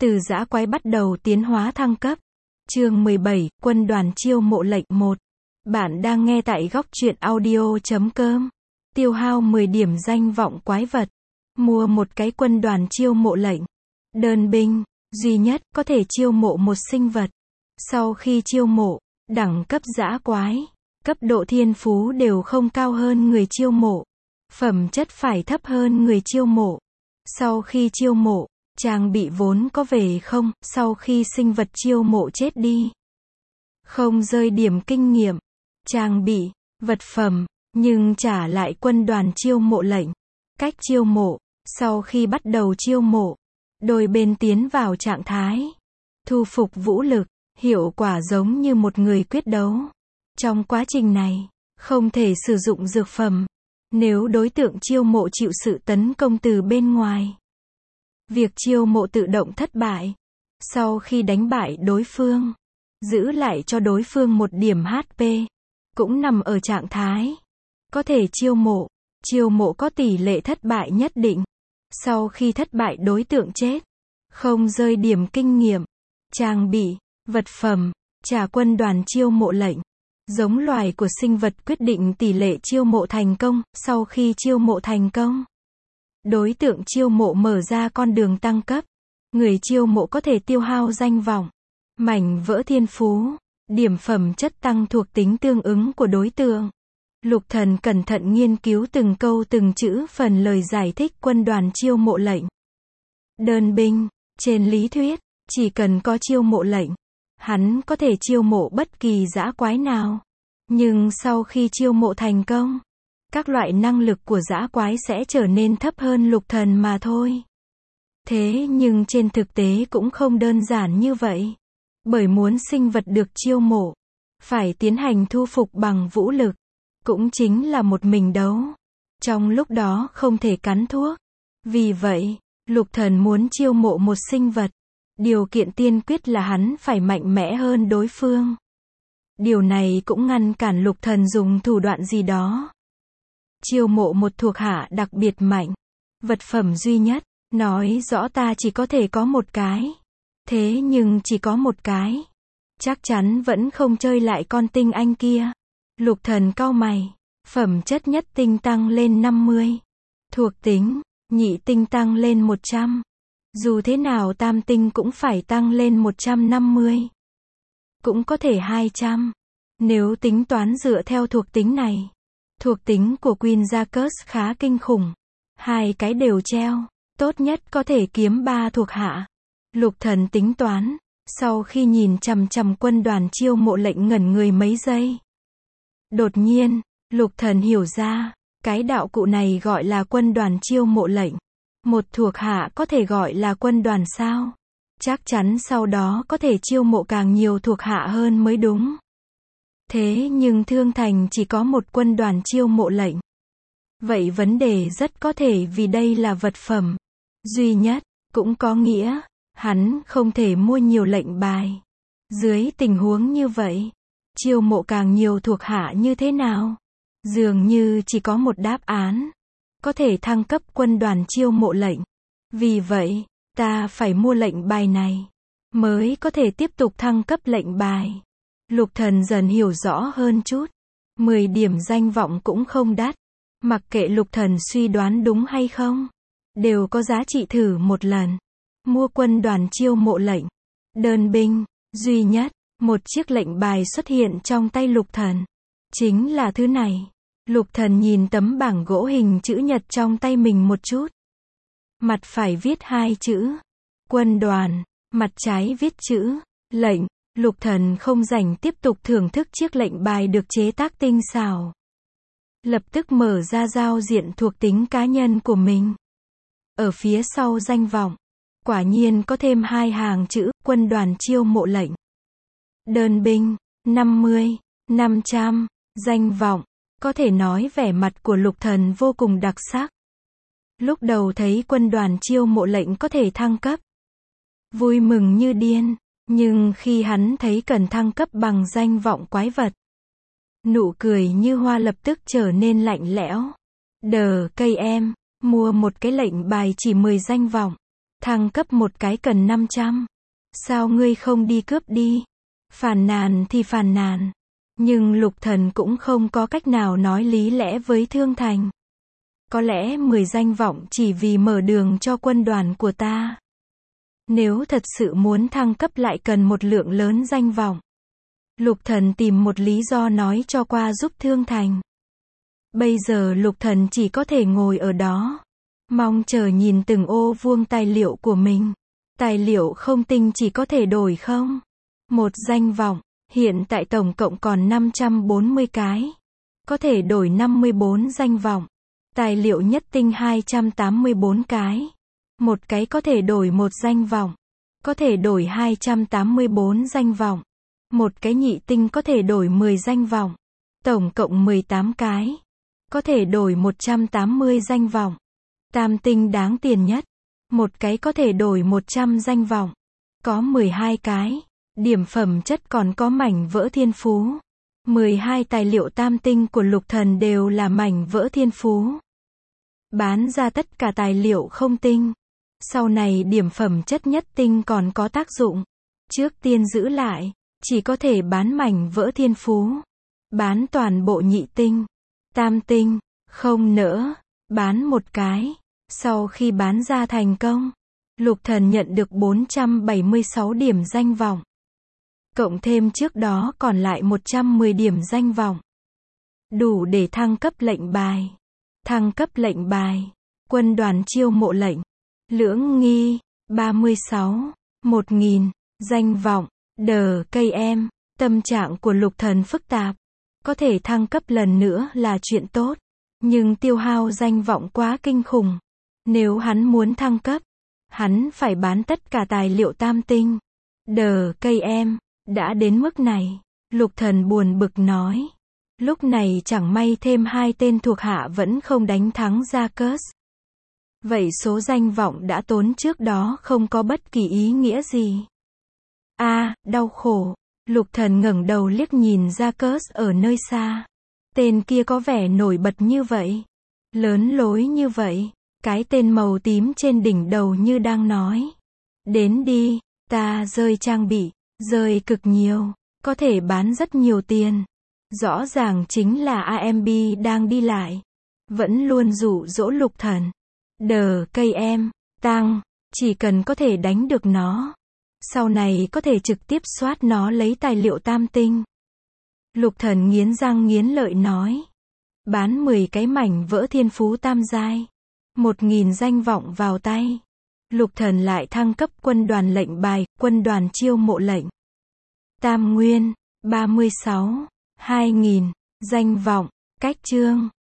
Từ dã quái bắt đầu tiến hóa thăng cấp. Chương 17, Quân đoàn chiêu mộ lệnh 1. Bạn đang nghe tại góc truyện audio.com. Tiêu hao 10 điểm danh vọng quái vật. Mua một cái quân đoàn chiêu mộ lệnh. Đơn binh, duy nhất, có thể chiêu mộ một sinh vật. Sau khi chiêu mộ, đẳng cấp dã quái, cấp độ thiên phú đều không cao hơn người chiêu mộ. Phẩm chất phải thấp hơn người chiêu mộ. Sau khi chiêu mộ, trang bị vốn có về không, sau khi sinh vật chiêu mộ chết đi. Không rơi điểm kinh nghiệm, trang bị, vật phẩm, nhưng trả lại quân đoàn chiêu mộ lệnh. Cách chiêu mộ, sau khi bắt đầu chiêu mộ, đôi bên tiến vào trạng thái thu phục vũ lực, hiệu quả giống như một người quyết đấu. Trong quá trình này, không thể sử dụng dược phẩm, nếu đối tượng chiêu mộ chịu sự tấn công từ bên ngoài. Việc chiêu mộ tự động thất bại. Sau khi đánh bại đối phương, giữ lại cho đối phương một điểm HP, cũng nằm ở trạng thái có thể chiêu mộ có tỷ lệ thất bại nhất định. Sau khi thất bại đối tượng chết, không rơi điểm kinh nghiệm, trang bị, vật phẩm, trả quân đoàn chiêu mộ lệnh. Giống loài của sinh vật quyết định tỷ lệ chiêu mộ thành công. Sau khi chiêu mộ thành công, đối tượng chiêu mộ mở ra con đường tăng cấp. Người chiêu mộ có thể tiêu hao danh vọng, mảnh vỡ thiên phú, điểm phẩm chất tăng thuộc tính tương ứng của đối tượng. Lục Thần cẩn thận nghiên cứu từng câu từng chữ phần lời giải thích quân đoàn chiêu mộ lệnh. Đơn binh, trên lý thuyết, chỉ cần có chiêu mộ lệnh, hắn có thể chiêu mộ bất kỳ dã quái nào. Nhưng sau khi chiêu mộ thành công, các loại năng lực của dã quái sẽ trở nên thấp hơn Lục Thần mà thôi. Thế nhưng trên thực tế cũng không đơn giản như vậy. Bởi muốn sinh vật được chiêu mộ, phải tiến hành thu phục bằng vũ lực, cũng chính là một mình đấu. Trong lúc đó không thể cắn thuốc. Vì vậy, Lục Thần muốn chiêu mộ một sinh vật, điều kiện tiên quyết là hắn phải mạnh mẽ hơn đối phương. Điều này cũng ngăn cản Lục Thần dùng thủ đoạn gì đó. Chiêu mộ một thuộc hạ đặc biệt mạnh, vật phẩm duy nhất, nói rõ ta chỉ có thể có một cái. Thế nhưng chỉ có một cái, chắc chắn vẫn không chơi lại con tinh anh kia. Lục Thần cau mày, phẩm chất nhất tinh tăng lên 50, thuộc tính nhị tinh tăng lên 100. Dù thế nào tam tinh cũng phải tăng lên 150. Cũng có thể 200. Nếu tính toán dựa theo thuộc tính này, thuộc tính của Queen Jacques khá kinh khủng. Hai cái đều treo, tốt nhất có thể kiếm 3 thuộc hạ. Lục Thần tính toán, sau khi nhìn chằm chằm quân đoàn chiêu mộ lệnh ngẩn người mấy giây. Đột nhiên, Lục Thần hiểu ra, cái đạo cụ này gọi là quân đoàn chiêu mộ lệnh. Một thuộc hạ có thể gọi là quân đoàn sao? Chắc chắn sau đó có thể chiêu mộ càng nhiều thuộc hạ hơn mới đúng. Thế nhưng Thương Thành chỉ có một quân đoàn chiêu mộ lệnh. Vậy vấn đề rất có thể vì đây là vật phẩm duy nhất, cũng có nghĩa, hắn không thể mua nhiều lệnh bài. Dưới tình huống như vậy, chiêu mộ càng nhiều thuộc hạ như thế nào? Dường như chỉ có một đáp án. Có thể thăng cấp quân đoàn chiêu mộ lệnh. Vì vậy, ta phải mua lệnh bài này, mới có thể tiếp tục thăng cấp lệnh bài. Lục Thần dần hiểu rõ hơn chút. 10 điểm danh vọng cũng không đắt. Mặc kệ Lục Thần suy đoán đúng hay không, đều có giá trị thử một lần. Mua quân đoàn chiêu mộ lệnh. Đơn binh, duy nhất, một chiếc lệnh bài xuất hiện trong tay Lục Thần. Chính là thứ này. Lục Thần nhìn tấm bảng gỗ hình chữ nhật trong tay mình một chút. Mặt phải viết 2 chữ quân đoàn, mặt trái viết chữ lệnh. Lục Thần không rảnh tiếp tục thưởng thức chiếc lệnh bài được chế tác tinh xảo. Lập tức mở ra giao diện thuộc tính cá nhân của mình. Ở phía sau danh vọng, quả nhiên có thêm 2 hàng chữ quân đoàn chiêu mộ lệnh. Đơn binh, 50, 500, danh vọng. Có thể nói vẻ mặt của Lục Thần vô cùng đặc sắc. Lúc đầu thấy quân đoàn chiêu mộ lệnh có thể thăng cấp, vui mừng như điên. Nhưng khi hắn thấy cần thăng cấp bằng danh vọng quái vật, nụ cười như hoa lập tức trở nên lạnh lẽo. Cây em, mua một cái lệnh bài chỉ 10 danh vọng. Thăng cấp một cái cần 500. Sao ngươi không đi cướp đi? Phàn nàn thì phàn nàn. Nhưng Lục Thần cũng không có cách nào nói lý lẽ với Thương Thành. Có lẽ 10 danh vọng chỉ vì mở đường cho quân đoàn của ta. Nếu thật sự muốn thăng cấp lại cần một lượng lớn danh vọng. Lục Thần tìm một lý do nói cho qua giúp Thương Thành. Bây giờ Lục Thần chỉ có thể ngồi ở đó, mong chờ nhìn từng ô vuông tài liệu của mình. Tài liệu không tinh chỉ có thể đổi không? Một danh vọng, hiện tại tổng cộng còn 540 cái. Có thể đổi 54 danh vọng. Tài liệu nhất tinh 284 cái. Một cái có thể đổi một danh vọng. Có thể đổi 284 danh vọng. Một cái nhị tinh có thể đổi 10 danh vọng. Tổng cộng 18 cái. Có thể đổi 180 danh vọng. Tam tinh đáng tiền nhất. Một cái có thể đổi 100 danh vọng. Có 12 cái. Điểm phẩm chất còn có mảnh vỡ thiên phú. 12 tài liệu tam tinh của Lục Thần đều là mảnh vỡ thiên phú. Bán ra tất cả tài liệu không tinh. Sau này điểm phẩm chất nhất tinh còn có tác dụng. Trước tiên giữ lại. Chỉ có thể bán mảnh vỡ thiên phú. Bán toàn bộ nhị tinh. Tam tinh. Không nỡ. Bán một cái. Sau khi bán ra thành công, Lục Thần nhận được 476 điểm danh vọng. Cộng thêm trước đó còn lại 110 điểm danh vọng. Đủ để thăng cấp lệnh bài. Thăng cấp lệnh bài. Quân đoàn chiêu mộ lệnh. Lưỡng nghi. 36. 1000. Danh vọng. Đờ cây em. Tâm trạng của Lục Thần phức tạp. Có thể thăng cấp lần nữa là chuyện tốt. Nhưng tiêu hao danh vọng quá kinh khủng. Nếu hắn muốn thăng cấp, hắn phải bán tất cả tài liệu tam tinh. Đờ cây em. Đã đến mức này. Lục Thần buồn bực nói. Lúc này chẳng may thêm 2 tên thuộc hạ vẫn không đánh thắng Jacques. Vậy số danh vọng đã tốn trước đó không có bất kỳ ý nghĩa gì. Đau khổ. Lục Thần ngẩng đầu liếc nhìn Jacques ở nơi xa. Tên kia có vẻ nổi bật như vậy. Lớn lối như vậy. Cái tên màu tím trên đỉnh đầu như đang nói. Đến đi, ta rơi trang bị. Rơi cực nhiều. Có thể bán rất nhiều tiền. Rõ ràng chính là AMB đang đi lại. Vẫn luôn dụ dỗ Lục Thần. Đờ cây em. Tăng. Chỉ cần có thể đánh được nó. Sau này có thể trực tiếp soát nó lấy tài liệu tam tinh. Lục Thần nghiến răng nghiến lợi nói. Bán 10 cái mảnh vỡ thiên phú tam giai. 1000 danh vọng vào tay. Lục Thần lại thăng cấp quân đoàn lệnh bài, quân đoàn chiêu mộ lệnh. Tam nguyên. 36. 2000. Danh vọng. Cách chương.